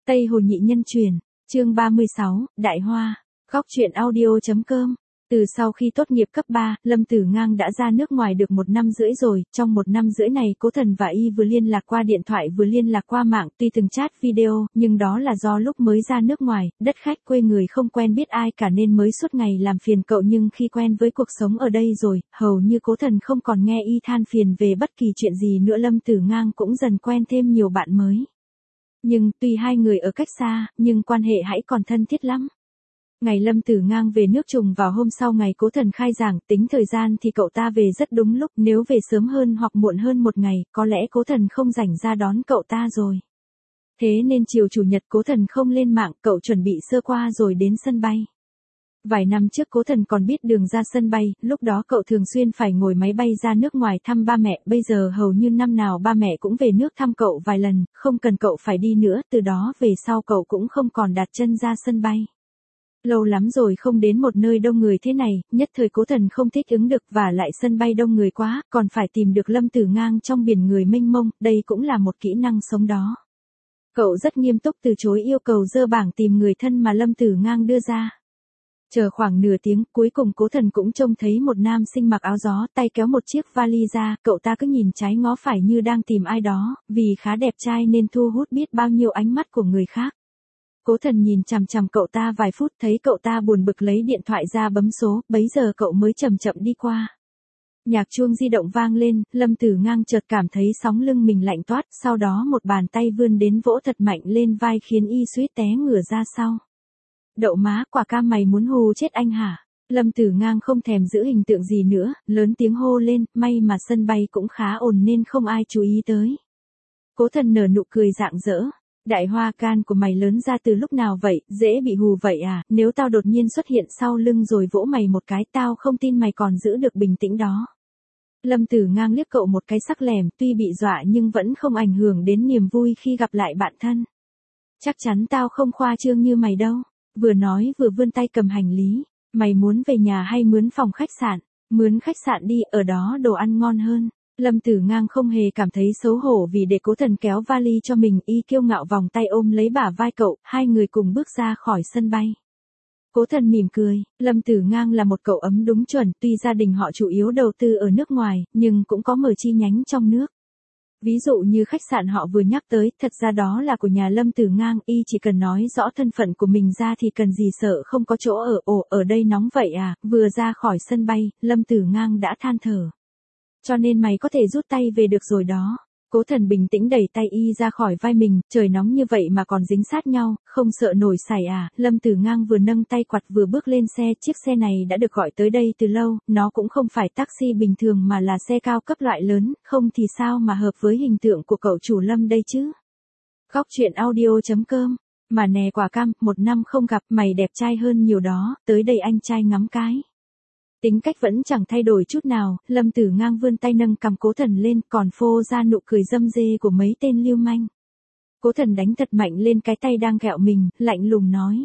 Tây Hồ Nhị Nhân Truyền, chương 36, Đại Hoa, Góc truyện audio.com. Từ sau khi tốt nghiệp cấp 3, Lâm Tử Ngang đã ra nước ngoài được 1 năm rưỡi rồi, trong 1 năm rưỡi này Cố Thần và Y vừa liên lạc qua điện thoại vừa liên lạc qua mạng, tuy từng chat video, nhưng đó là do lúc mới ra nước ngoài, đất khách quê người không quen biết ai cả nên mới suốt ngày làm phiền cậu, nhưng khi quen với cuộc sống ở đây rồi, hầu như Cố Thần không còn nghe Y than phiền về bất kỳ chuyện gì nữa. Lâm Tử Ngang cũng dần quen thêm nhiều bạn mới. Nhưng tuy hai người ở cách xa, nhưng quan hệ hãy còn thân thiết lắm. Ngày Lâm Tử Ngang về nước trùng vào hôm sau ngày Cố Thần khai giảng, tính thời gian thì cậu ta về rất đúng lúc, nếu về sớm hơn hoặc muộn hơn 1 ngày, có lẽ Cố Thần không rảnh ra đón cậu ta rồi. Thế nên chiều chủ nhật Cố Thần không lên mạng, cậu chuẩn bị sơ qua rồi đến sân bay. Vài năm trước Cố Thần còn biết đường ra sân bay, lúc đó cậu thường xuyên phải ngồi máy bay ra nước ngoài thăm ba mẹ, bây giờ hầu như năm nào ba mẹ cũng về nước thăm cậu vài lần, không cần cậu phải đi nữa, từ đó về sau cậu cũng không còn đặt chân ra sân bay. Lâu lắm rồi không đến một nơi đông người thế này, nhất thời Cố Thần không thích ứng được, và lại sân bay đông người quá, còn phải tìm được Lâm Tử Ngang trong biển người mênh mông, đây cũng là một kỹ năng sống đó. Cậu rất nghiêm túc từ chối yêu cầu dơ bảng tìm người thân mà Lâm Tử Ngang đưa ra. Chờ khoảng nửa tiếng, cuối cùng Cố Thần cũng trông thấy một nam sinh mặc áo gió, tay kéo một chiếc vali ra, cậu ta cứ nhìn trái ngó phải như đang tìm ai đó, vì khá đẹp trai nên thu hút biết bao nhiêu ánh mắt của người khác. Cố Thần nhìn chằm chằm cậu ta vài phút, thấy cậu ta buồn bực lấy điện thoại ra bấm số, bấy giờ cậu mới chậm chậm đi qua. Nhạc chuông di động vang lên, Lâm Tử Ngang chợt cảm thấy sóng lưng mình lạnh toát, sau đó một bàn tay vươn đến vỗ thật mạnh lên vai khiến Y suýt té ngửa ra sau. Đậu má, quả cam mày muốn hù chết anh hả? Lâm Tử Ngang không thèm giữ hình tượng gì nữa, lớn tiếng hô lên, may mà sân bay cũng khá ồn nên không ai chú ý tới. Cố Thần nở nụ cười rạng rỡ. Đại Hoa, can của mày lớn ra từ lúc nào vậy, dễ bị hù vậy à, nếu tao đột nhiên xuất hiện sau lưng rồi vỗ mày một cái, tao không tin mày còn giữ được bình tĩnh đó. Lâm Tử Ngang liếc cậu một cái sắc lẻm, tuy bị dọa nhưng vẫn không ảnh hưởng đến niềm vui khi gặp lại bạn thân. Chắc chắn tao không khoa trương như mày đâu. Vừa nói vừa vươn tay cầm hành lý. Mày muốn về nhà hay mướn phòng khách sạn? Mướn khách sạn đi, ở đó đồ ăn ngon hơn. Lâm Tử Ngang không hề cảm thấy xấu hổ vì để Cố Thần kéo vali cho mình, Y kiêu ngạo vòng tay ôm lấy bả vai cậu, hai người cùng bước ra khỏi sân bay. Cố Thần mỉm cười, Lâm Tử Ngang là một cậu ấm đúng chuẩn, tuy gia đình họ chủ yếu đầu tư ở nước ngoài, nhưng cũng có mở chi nhánh trong nước. Ví dụ như khách sạn họ vừa nhắc tới, thật ra đó là của nhà Lâm Tử Ngang, Y chỉ cần nói rõ thân phận của mình ra thì cần gì sợ không có chỗ ở. Ồ, ở đây nóng vậy à? Vừa ra khỏi sân bay, Lâm Tử Ngang đã than thở. Cho nên mày có thể rút tay về được rồi đó. Cố Thần bình tĩnh đẩy tay Y ra khỏi vai mình, trời nóng như vậy mà còn dính sát nhau, không sợ nổi sảy à? Lâm Tử Ngang vừa nâng tay quạt vừa bước lên xe, chiếc xe này đã được gọi tới đây từ lâu, nó cũng không phải taxi bình thường mà là xe cao cấp loại lớn, không thì sao mà hợp với hình tượng của cậu chủ Lâm đây chứ? Góc truyện audio.com. Mà nè quả cam, 1 năm không gặp, mày đẹp trai hơn nhiều đó, tới đây anh trai ngắm cái. Tính cách vẫn chẳng thay đổi chút nào, Lâm Tử Ngang vươn tay nâng cằm Cố Thần lên, còn phô ra nụ cười râm rê của mấy tên lưu manh. Cố Thần đánh thật mạnh lên cái tay đang ghẹo mình, lạnh lùng nói.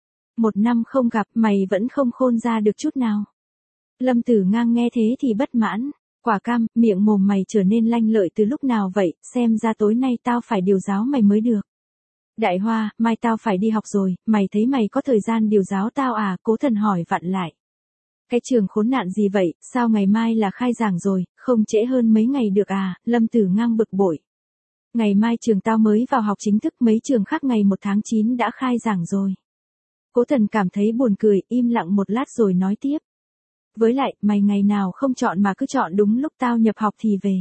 1 năm không gặp, mày vẫn không khôn ra được chút nào. Lâm Tử Ngang nghe thế thì bất mãn. Quả cam, miệng mồm mày trở nên lanh lợi từ lúc nào vậy, xem ra tối nay tao phải điều giáo mày mới được. Đại Hoa, mai tao phải đi học rồi, mày thấy mày có thời gian điều giáo tao à? Cố Thần hỏi vặn lại. Cái trường khốn nạn gì vậy, sao ngày mai là khai giảng rồi, không trễ hơn mấy ngày được à? Lâm Tử Ngang bực bội. Ngày mai trường tao mới vào học chính thức, mấy trường khác ngày 1 tháng 9 đã khai giảng rồi. Cố Thần cảm thấy buồn cười, im lặng một lát rồi nói tiếp. Với lại, mày ngày nào không chọn mà cứ chọn đúng lúc tao nhập học thì về.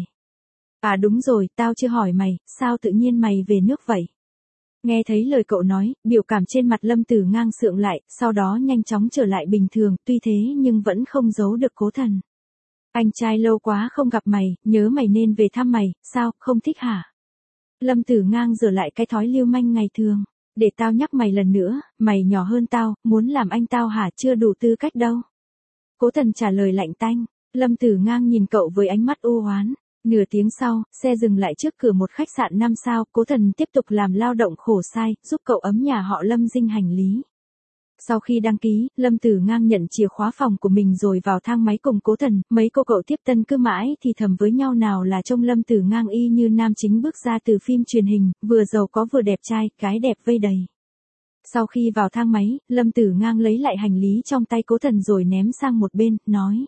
À đúng rồi, tao chưa hỏi mày, sao tự nhiên mày về nước vậy? Nghe thấy lời cậu nói, biểu cảm trên mặt Lâm Tử Ngang sượng lại, sau đó nhanh chóng trở lại bình thường, tuy thế nhưng vẫn không giấu được Cố Thần. Anh trai lâu quá không gặp mày, nhớ mày nên về thăm mày, sao, không thích hả? Lâm Tử Ngang giở lại cái thói lưu manh ngày thường. Để tao nhắc mày lần nữa, mày nhỏ hơn tao, muốn làm anh tao hả? Chưa đủ tư cách đâu. Cố Thần trả lời lạnh tanh. Lâm Tử Ngang nhìn cậu với ánh mắt u oán. Nửa tiếng sau, xe dừng lại trước cửa một khách sạn 5 sao, Cố Thần tiếp tục làm lao động khổ sai, giúp cậu ấm nhà họ Lâm dinh hành lý. Sau khi đăng ký, Lâm Tử Ngang nhận chìa khóa phòng của mình rồi vào thang máy cùng Cố Thần, mấy cô cậu tiếp tân cứ mãi thì thầm với nhau nào là trông Lâm Tử Ngang y như nam chính bước ra từ phim truyền hình, vừa giàu có vừa đẹp trai, cái đẹp vây đầy. Sau khi vào thang máy, Lâm Tử Ngang lấy lại hành lý trong tay Cố Thần rồi ném sang một bên, nói.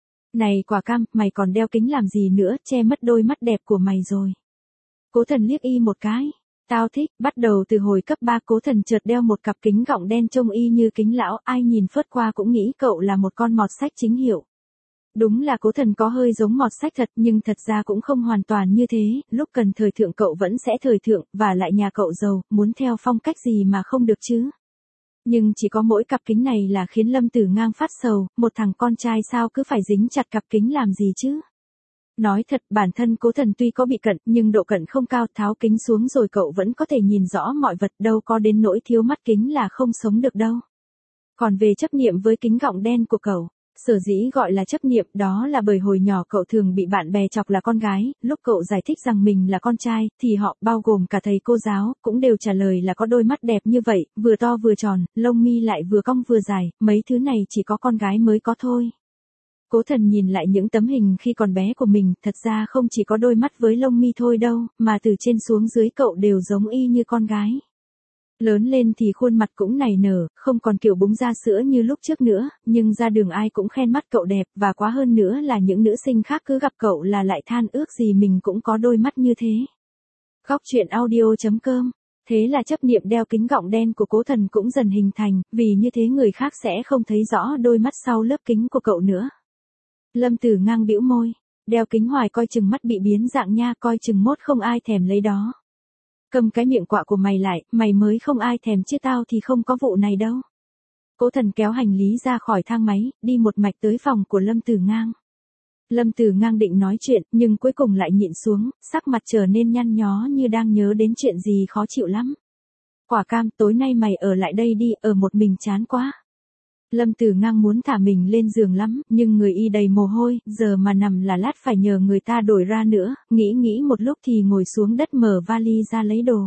Này Quả Cam, mày còn đeo kính làm gì nữa, che mất đôi mắt đẹp của mày rồi. Cố Thần liếc y một cái. Tao thích, bắt đầu từ hồi cấp 3 Cố Thần chợt đeo một cặp kính gọng đen trông y như kính lão, ai nhìn phớt qua cũng nghĩ cậu là một con mọt sách chính hiệu. Đúng là Cố Thần có hơi giống mọt sách thật nhưng thật ra cũng không hoàn toàn như thế, lúc cần thời thượng cậu vẫn sẽ thời thượng, và lại nhà cậu giàu, muốn theo phong cách gì mà không được chứ. Nhưng chỉ có mỗi cặp kính này là khiến Lâm Tử Ngang phát sầu, một thằng con trai sao cứ phải dính chặt cặp kính làm gì chứ. Nói thật, bản thân Cố Thần tuy có bị cận, nhưng độ cận không cao, tháo kính xuống rồi cậu vẫn có thể nhìn rõ mọi vật, đâu có đến nỗi thiếu mắt kính là không sống được đâu. Còn về chấp niệm với kính gọng đen của cậu, sở dĩ gọi là chấp niệm đó là bởi hồi nhỏ cậu thường bị bạn bè chọc là con gái, lúc cậu giải thích rằng mình là con trai, thì họ, bao gồm cả thầy cô giáo, cũng đều trả lời là có đôi mắt đẹp như vậy, vừa to vừa tròn, lông mi lại vừa cong vừa dài, mấy thứ này chỉ có con gái mới có thôi. Cố Thần nhìn lại những tấm hình khi còn bé của mình, thật ra không chỉ có đôi mắt với lông mi thôi đâu, mà từ trên xuống dưới cậu đều giống y như con gái. Lớn lên thì khuôn mặt cũng nảy nở, không còn kiểu búng ra sữa như lúc trước nữa, nhưng ra đường ai cũng khen mắt cậu đẹp, và quá hơn nữa là những nữ sinh khác cứ gặp cậu là lại than ước gì mình cũng có đôi mắt như thế. Góc truyện audio.com. Thế là chấp niệm đeo kính gọng đen của Cố Thần cũng dần hình thành, vì như thế người khác sẽ không thấy rõ đôi mắt sau lớp kính của cậu nữa. Lâm Tử Ngang bĩu môi, đeo kính hoài coi chừng mắt bị biến dạng nha, coi chừng mốt không ai thèm lấy đó. Cầm cái miệng quạ của mày lại, mày mới không ai thèm chứ tao thì không có vụ này đâu. Cố Thần kéo hành lý ra khỏi thang máy, đi một mạch tới phòng của Lâm Tử Ngang. Lâm Tử Ngang định nói chuyện, nhưng cuối cùng lại nhịn xuống, sắc mặt trở nên nhăn nhó như đang nhớ đến chuyện gì khó chịu lắm. Quả Cam, tối nay mày ở lại đây đi, ở một mình chán quá. Lâm Tử Ngang muốn thả mình lên giường lắm, nhưng người y đầy mồ hôi, giờ mà nằm là lát phải nhờ người ta đổi ra nữa, nghĩ một lúc thì ngồi xuống đất mở vali ra lấy đồ.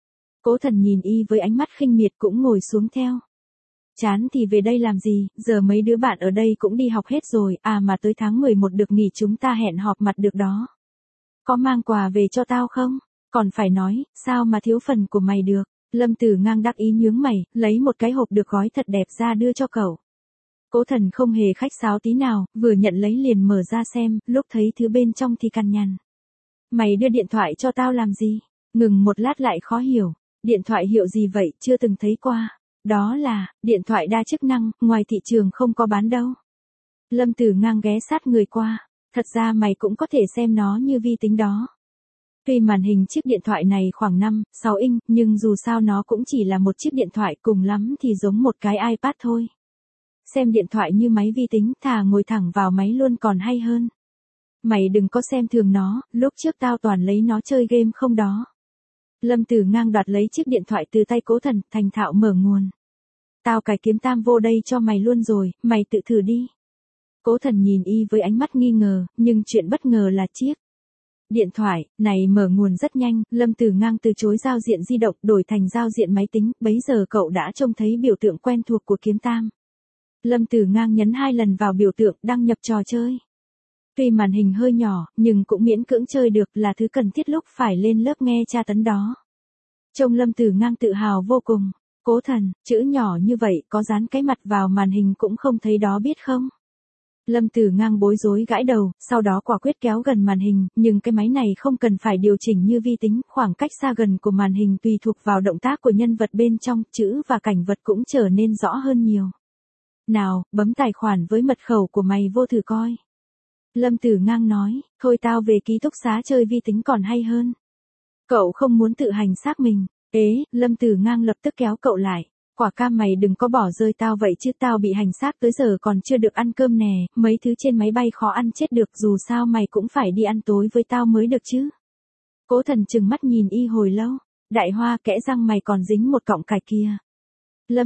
Cố Thần nhìn y với ánh mắt khinh miệt cũng ngồi xuống theo. Chán thì về đây làm gì, giờ mấy đứa bạn ở đây cũng đi học hết rồi, à mà tới tháng 11 được nghỉ chúng ta hẹn họp mặt được đó. Có mang quà về cho tao không? Còn phải nói, sao mà thiếu phần của mày được? Lâm Tử Ngang đắc ý nhướng mày, lấy một cái hộp được gói thật đẹp ra đưa cho cậu. Cố Thần không hề khách sáo tí nào, vừa nhận lấy liền mở ra xem, lúc thấy thứ bên trong thì cằn nhằn. Mày đưa điện thoại cho tao làm gì? Ngừng một lát lại khó hiểu. Điện thoại hiệu gì vậy, chưa từng thấy qua. Đó là, điện thoại đa chức năng, ngoài thị trường không có bán đâu. Lâm Tử Ngang ghé sát người qua. Thật ra mày cũng có thể xem nó như vi tính đó. Tuy màn hình chiếc điện thoại này khoảng 5-6 inch, nhưng dù sao nó cũng chỉ là một chiếc điện thoại, cùng lắm thì giống một cái iPad thôi. Xem điện thoại như máy vi tính, thà ngồi thẳng vào máy luôn còn hay hơn. Mày đừng có xem thường nó, lúc trước tao toàn lấy nó chơi game không đó. Lâm Tử Ngang đoạt lấy chiếc điện thoại từ tay Cố Thần, thành thạo mở nguồn. Tao cài kiếm tam vô đây cho mày luôn rồi, mày tự thử đi. Cố Thần nhìn y với ánh mắt nghi ngờ, nhưng chuyện bất ngờ là chiếc điện thoại này mở nguồn rất nhanh, Lâm Tử Ngang từ chối giao diện di động đổi thành giao diện máy tính, bấy giờ cậu đã trông thấy biểu tượng quen thuộc của kiếm tam. Lâm Tử Ngang nhấn 2 lần vào biểu tượng đăng nhập trò chơi. Tuy màn hình hơi nhỏ, nhưng cũng miễn cưỡng chơi được, là thứ cần thiết lúc phải lên lớp nghe tra tấn đó. Trông Lâm Tử Ngang tự hào vô cùng. Cố Thần, chữ nhỏ như vậy có dán cái mặt vào màn hình cũng không thấy đó biết không? Lâm Tử Ngang bối rối gãi đầu, sau đó quả quyết kéo gần màn hình, nhưng cái máy này không cần phải điều chỉnh như vi tính, khoảng cách xa gần của màn hình tùy thuộc vào động tác của nhân vật bên trong, chữ và cảnh vật cũng trở nên rõ hơn nhiều. Nào, bấm tài khoản với mật khẩu của mày vô thử coi. Lâm Tử Ngang nói, thôi tao về ký túc xá chơi vi tính còn hay hơn. Cậu không muốn tự hành xác mình. Ế, Lâm Tử Ngang lập tức kéo cậu lại. Quả Cam mày đừng có bỏ rơi tao vậy chứ, tao bị hành xác tới giờ còn chưa được ăn cơm nè, mấy thứ trên máy bay khó ăn chết được, dù sao mày cũng phải đi ăn tối với tao mới được chứ. Cố Thần trừng mắt nhìn y hồi lâu, đại hoa kẽ răng mày còn dính một cọng cải kia. Lâm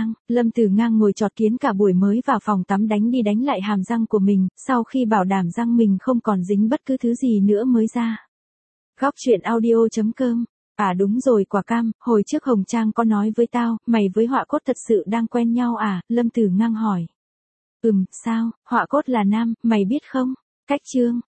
Tử Ngang ngồi chọt kiến cả buổi mới vào phòng tắm đánh đi đánh lại hàm răng của mình, sau khi bảo đảm răng mình không còn dính bất cứ thứ gì nữa mới ra. Góc truyện audio.com À đúng rồi quả cam, hồi trước Hồng Trang có nói với tao, mày với họa cốt thật sự đang quen nhau à, Lâm Tử Ngang hỏi. Sao, họa cốt là nam, mày biết không? Cách chương.